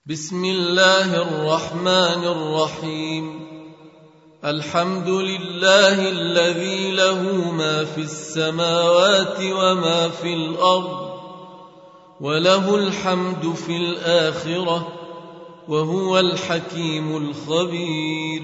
بسم الله الرحمن الرحيم. الحمد لله الذي له ما في السماوات وما في الأرض، وله الحمد في الآخرة، وهو الحكيم الخبير.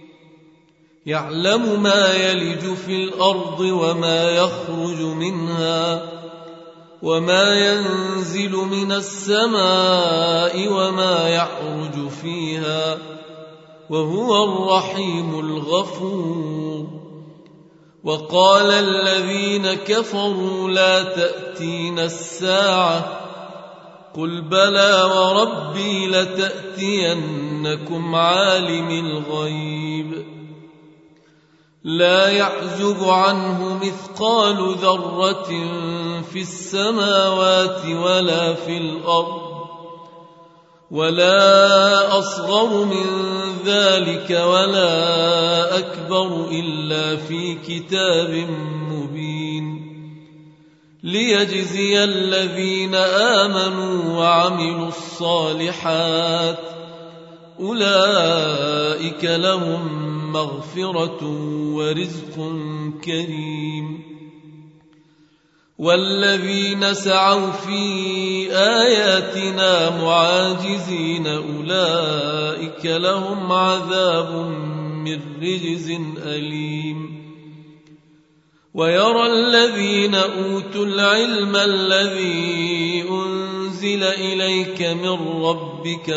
يعلم ما يلج في الأرض وما يخرج منها، وما ينزل من السماء وما يعرج فيها، وهو الرحيم الغفور. وقال الذين كفروا لا تأتينا الساعة، قل بلى وربي لتأتينكم عالم الغيب لا يعزب عنه مثقال ذرة في السماوات ولا في الأرض، ولا أصغر من ذلك ولا أكبر إلا في كتاب مبين، ليجزي الذين آمنوا وعملوا الصالحات، أولئك لهم مغفرة ورزق كريم. والذين سعوا في آياتنا معاجزين أولئك لهم عذاب من رجز أليم. ويرى الذين أوتوا العلم الذي أنزل إليك من ربك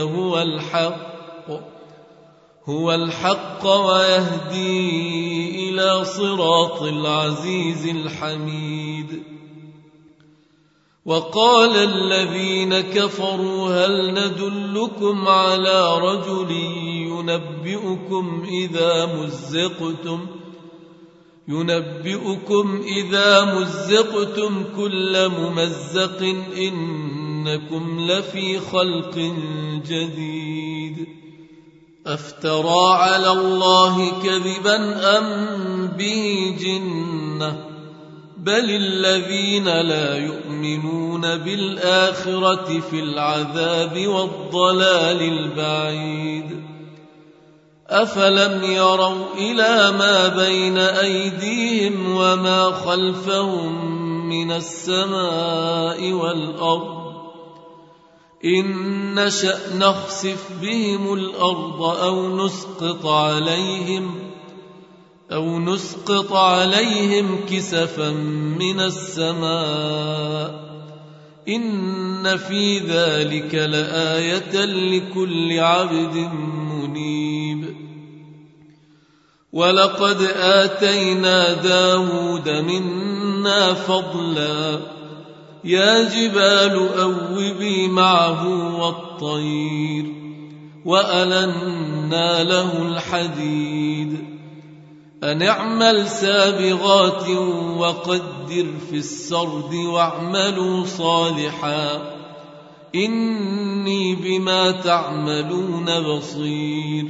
هو الحق ويهدي إلى صراط العزيز الحميد. وقال الذين كفروا هل ندلكم على رجل ينبئكم إذا مزقتم كل ممزق إنكم لفي خلق جديد. أفترى على الله كذبا أم به جنة، بل الذين لا يؤمنون بالآخرة في العذاب والضلال البعيد. أفلم يروا إلى ما بين أيديهم وما خلفهم من السماء والأرض، إن نشأ نخسف بهم الأرض أو نسقط عليهم كسفا من السماء، إن في ذلك لآية لكل عبد منيب. ولقد آتينا داود منا فضلا، يا جبال أوبي معه والطير، وألنا له الحديد، أن اعمل سابغات وقدر في السرد واعملوا صالحا إني بما تعملون بصير.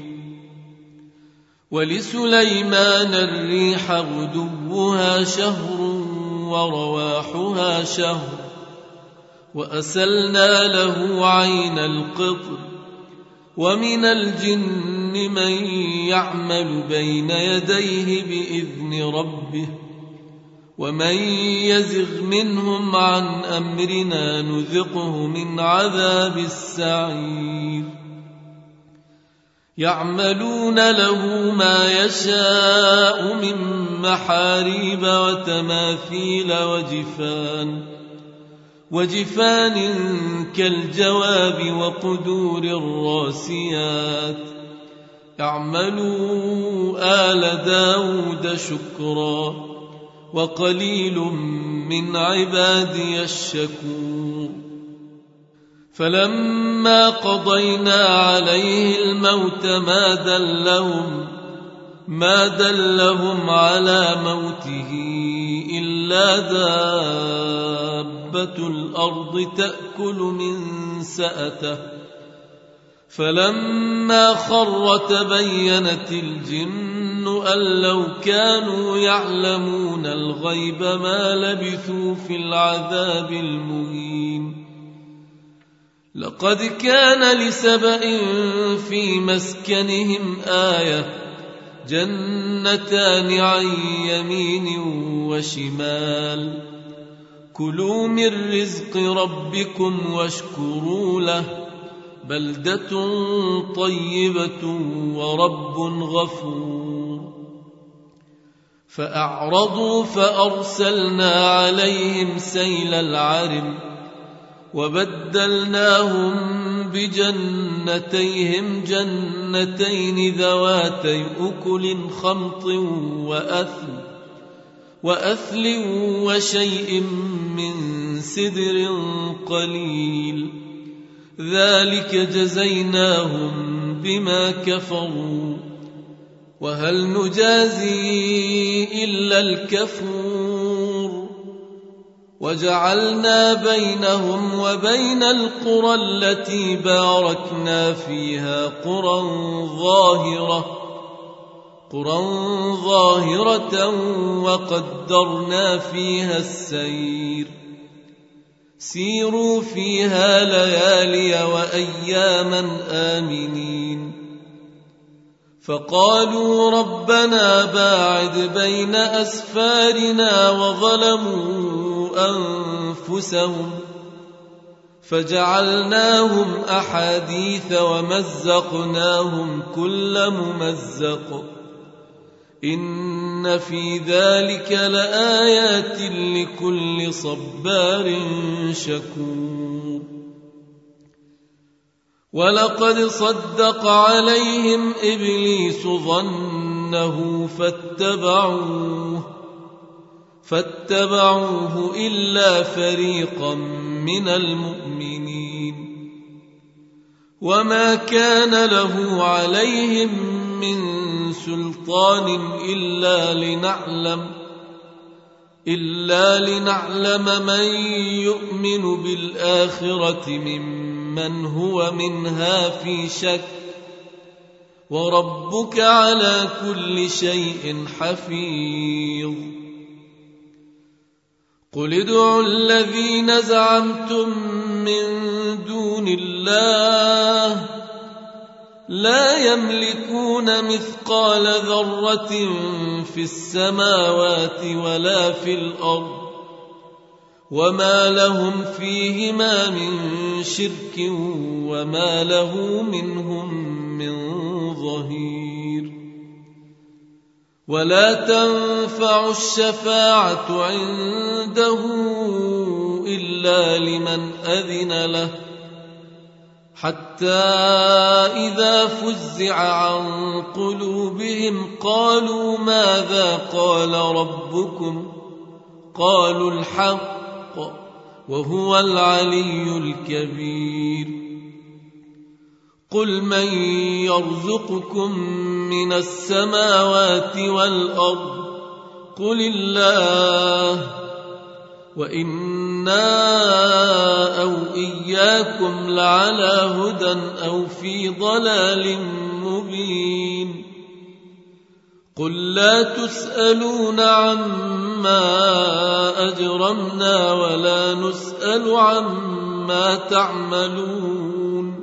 ولسليمان الريح غدوها شهر ورواحها شهر، وأسلنا له عين القطر. ومن الجن من يعمل بين يديه بإذن ربه، ومن يزغ منهم عن أمرنا نذقه من عذاب السعير. يعملون له ما يشاء من محاريب وتماثيل وجفان كالجواب وقدور الراسيات. اعملوا آل داود شكرا، وقليل من عبادي الشكور. فلما قضينا عليه الموت ما دلهم على موته إلا دابة الأرض تأكل من سأته. فلما خر تبينت الجن أن لو كانوا يعلمون الغيب ما لبثوا في العذاب المهين. لقد كان لسبإ في مسكنهم آية جنتان عن يمين وشمال كلوا من رزق ربكم واشكروا له بلدة طيبة ورب غفور فأعرضوا فأرسلنا عليهم سيل العرم وبدلناهم بجنتيهم جنتين ذواتي أكل خمط وأثل وشيء من سدر قليل ذلك جزيناهم بما كفروا وهل نجازي إلا الكفور وجعلنا بينهم وبين القرى التي باركنا فيها قرى ظاهرة وقدرنا فيها السير سيروا فيها ليالي وأياما آمنين فقالوا ربنا باعد بين أسفارنا وظلموا أنفسهم فجعلناهم أحاديث ومزقناهم كل ممزق إن في ذلك لآيات لكل صبار شكور ولقد صدق عليهم إبليس ظنه فاتبعوه إلا فريقا من المؤمنين وما كان له عليهم من سلطان إلا لنعلم من يؤمن بالآخرة ممن هو منها في شك وربك على كل شيء حفيظ قل ادعوا الذين زعمتم من دون الله لا يملكون مثقال ذرة في السماوات ولا في الأرض وما لهم فيهما من شرك وما له منهم من ظهير ولا تنفع الشفاعة عنده إلا لمن أذن له حتى إذا فزع عن قلوبهم قالوا ماذا قال ربكم قالوا الحق وهو العلي الكبير قل من يرزقكم من السماوات والأرض قل الله وإنا أو إياكم لعلى هدى أو في ضلال مبين قل لا تسألون عما أجرمنا ولا نسأل عما تعملون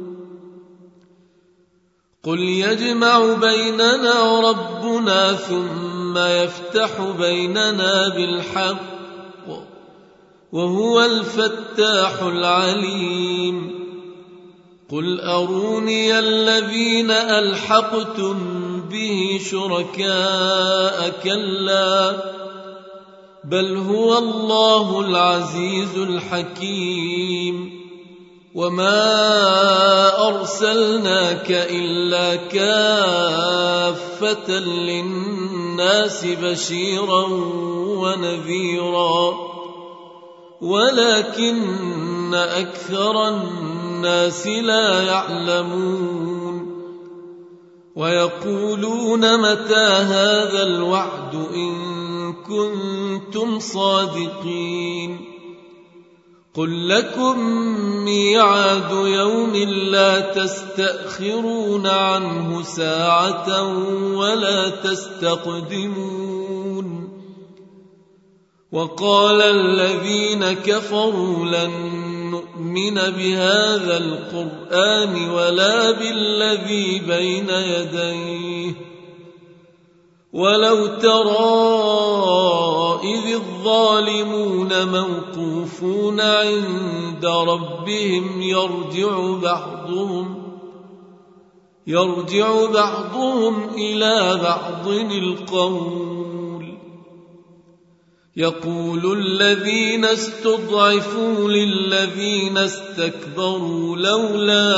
قل يجمع بيننا ربنا ثم يفتح بيننا بالحق وهو الفتاح العليم قل أروني الذين ألحقتم به شركاء كلا بل هو الله العزيز الحكيم وما أرسلناك إلا كافة للناس بشيرا ونذيرا ولكن أكثر الناس لا يعلمون ويقولون متى هذا الوعد إن كنتم صادقين قل لكم ميعاد يوم لا تستأخرون عنه ساعة ولا تستقدمون وقال الذين كفروا لن لنؤمن بهذا القرآن ولا بالذي بين يديه ولو ترى إذ الظالمون موقوفون عند ربهم يرجع بعضهم إلى بعض القول يقول الذين استضعفوا للذين استكبروا لولا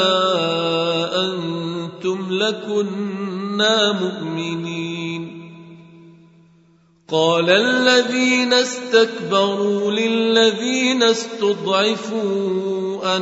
أنتم لكنا مؤمنين قال الذين استكبروا للذين استضعفوا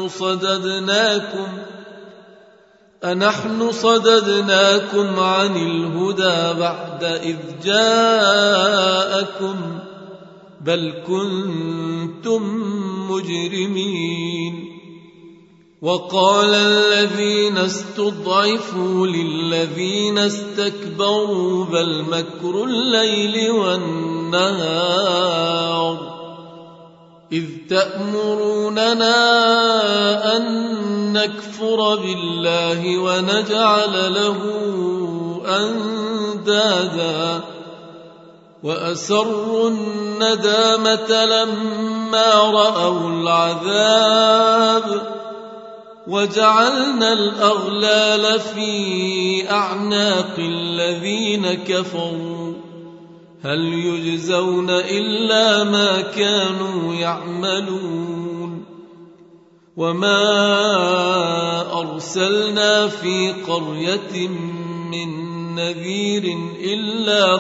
أنحن صددناكم عن الهدى بعد إذ جاءكم بل كنتم مجرمين وقال الذين استضعفوا للذين استكبروا بل مكر الليل والنهار إذ تأمروننا أن نكفر بالله ونجعل له أندادا وأسروا الندامة لما رأوا العذاب وجعلنا الأغلال في أعناق الذين كفروا هل يجزون إلا ما كانوا يعملون وما أرسلنا في قرية من نذير إلا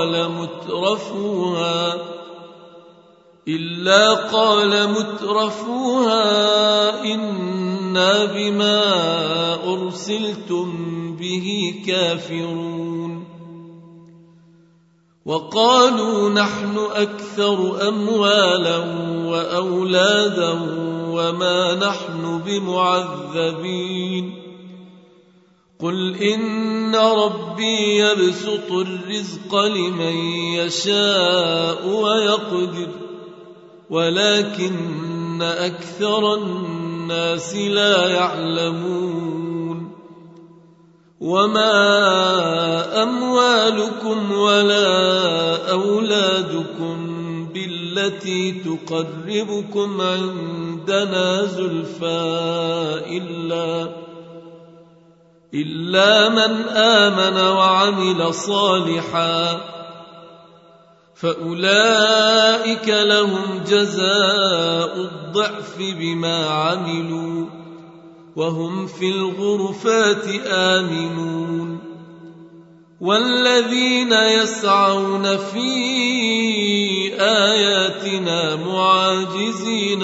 قال مترفوها إنا بما أرسلتم به كافرون وقالوا نحن أكثر أموالا وأولادا وما نحن بمعذبين قل إن ربي يبسط الرزق لمن يشاء ويقدر ولكن أكثر الناس لا يعلمون وما أموالكم ولا أولادكم بالتي تقربكم عندنا زلفى إلا من آمن وعمل صالحا فأولئك لهم جزاء الضعف بما عملوا وهم في الغرفات آمنون والذين يسعون في آياتنا معاجزين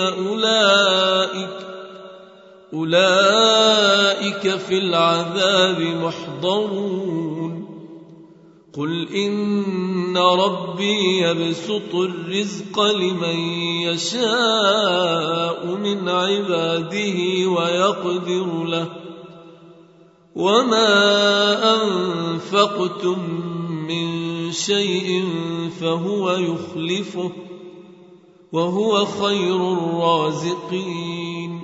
أولئك في العذاب محضرون قل إن ربي يبسط الرزق لمن يشاء من عباده ويقدر له وما أنفقتم من شيء فهو يخلفه وهو خير الرازقين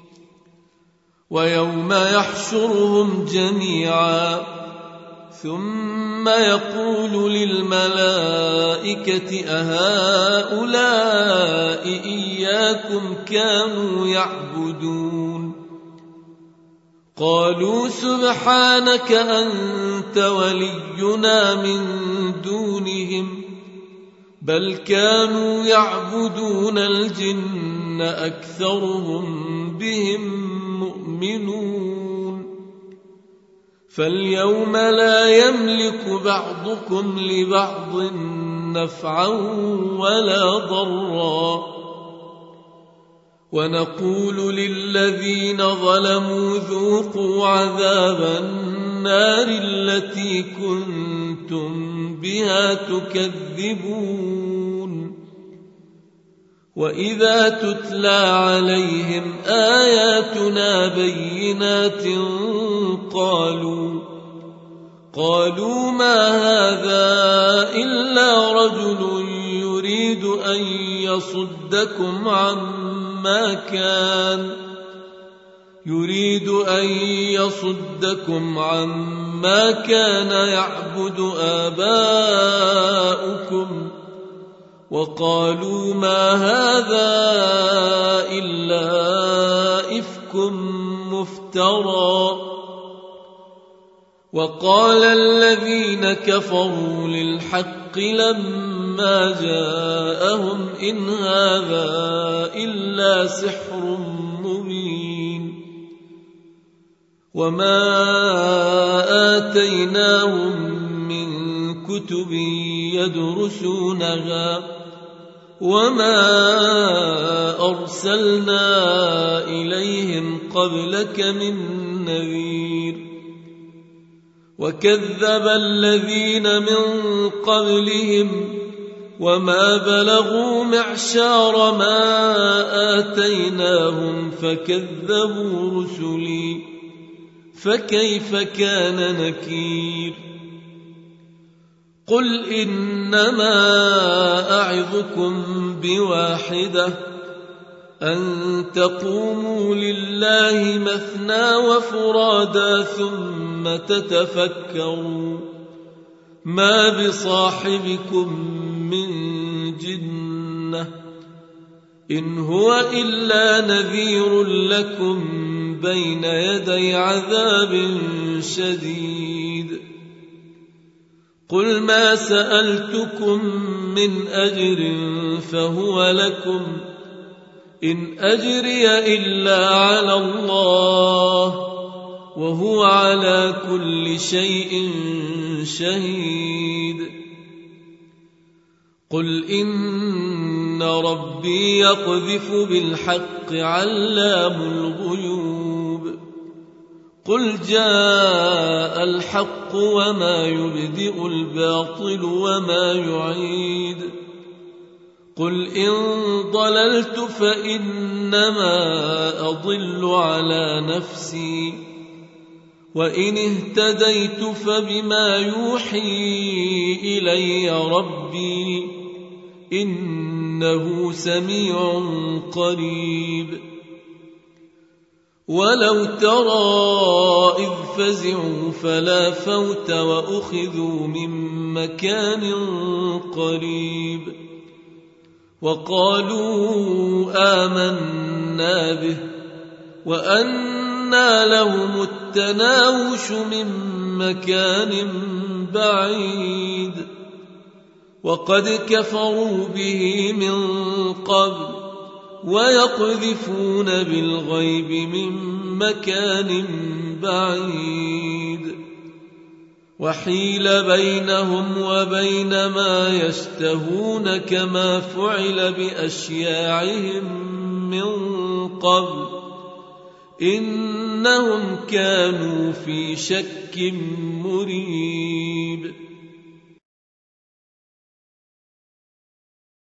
ويوم يحشرهم جميعا ثم يقول للملائكة أهؤلاء إياكم كانوا يعبدون قالوا سبحانك أنت ولينا من دونهم بل كانوا يعبدون الجن أكثرهم بهم مؤمنون فاليوم لا يملك بعضكم لبعض نفعا ولا ضرا ونقول للذين ظلموا ذوقوا عذاب النار التي كنتم بها تكذبون وإذا تتلى عليهم آياتنا بينات قالوا ما هذا إلا رجل يريد أن يصدكم عما عما كان يريد أن يصدكم عما كان يعبد آباؤكم وقالوا ما هذا إلا إفك مفترى وقال الذين كفروا للحق لما جاءهم إن هذا إلا سحر مبين وما آتيناهم من كتب يدرسونها وما أرسلنا إليهم قبلك من نذير وكذب الذين من قبلهم وما بلغوا معشار ما آتيناهم فكذبوا رسلي فكيف كان نكير قل إنما أعظكم بواحدة أن تقوموا لله مثنى وفرادا ثم تتفكروا ما بصاحبكم من جنة إن هو إلا نذير لكم بين يدي عذاب شديد قل ما سألتكم من أجر فهو لكم إن أجري إلا على الله وهو على كل شيء شهيد قل إن ربي يقذف بالحق علام الغيوب قل جاء الحق وما يبدئ الباطل وما يعيد قل إن ضللت فإنما أضل على نفسي وإن اهتديت فبما يوحي إلي ربي إنه سميع قريب ولو ترى إذ فزعوا فلا فوت وأخذوا من مكان قريب وقالوا آمنا به وأنى لهم التناوش من مكان بعيد وقد كفروا به من قبل ويقذفون بالغيب من مكان بعيد وحيل بينهم وبين ما يشتهون كما فعل بأشياعهم من قبل إنهم كانوا في شك مريب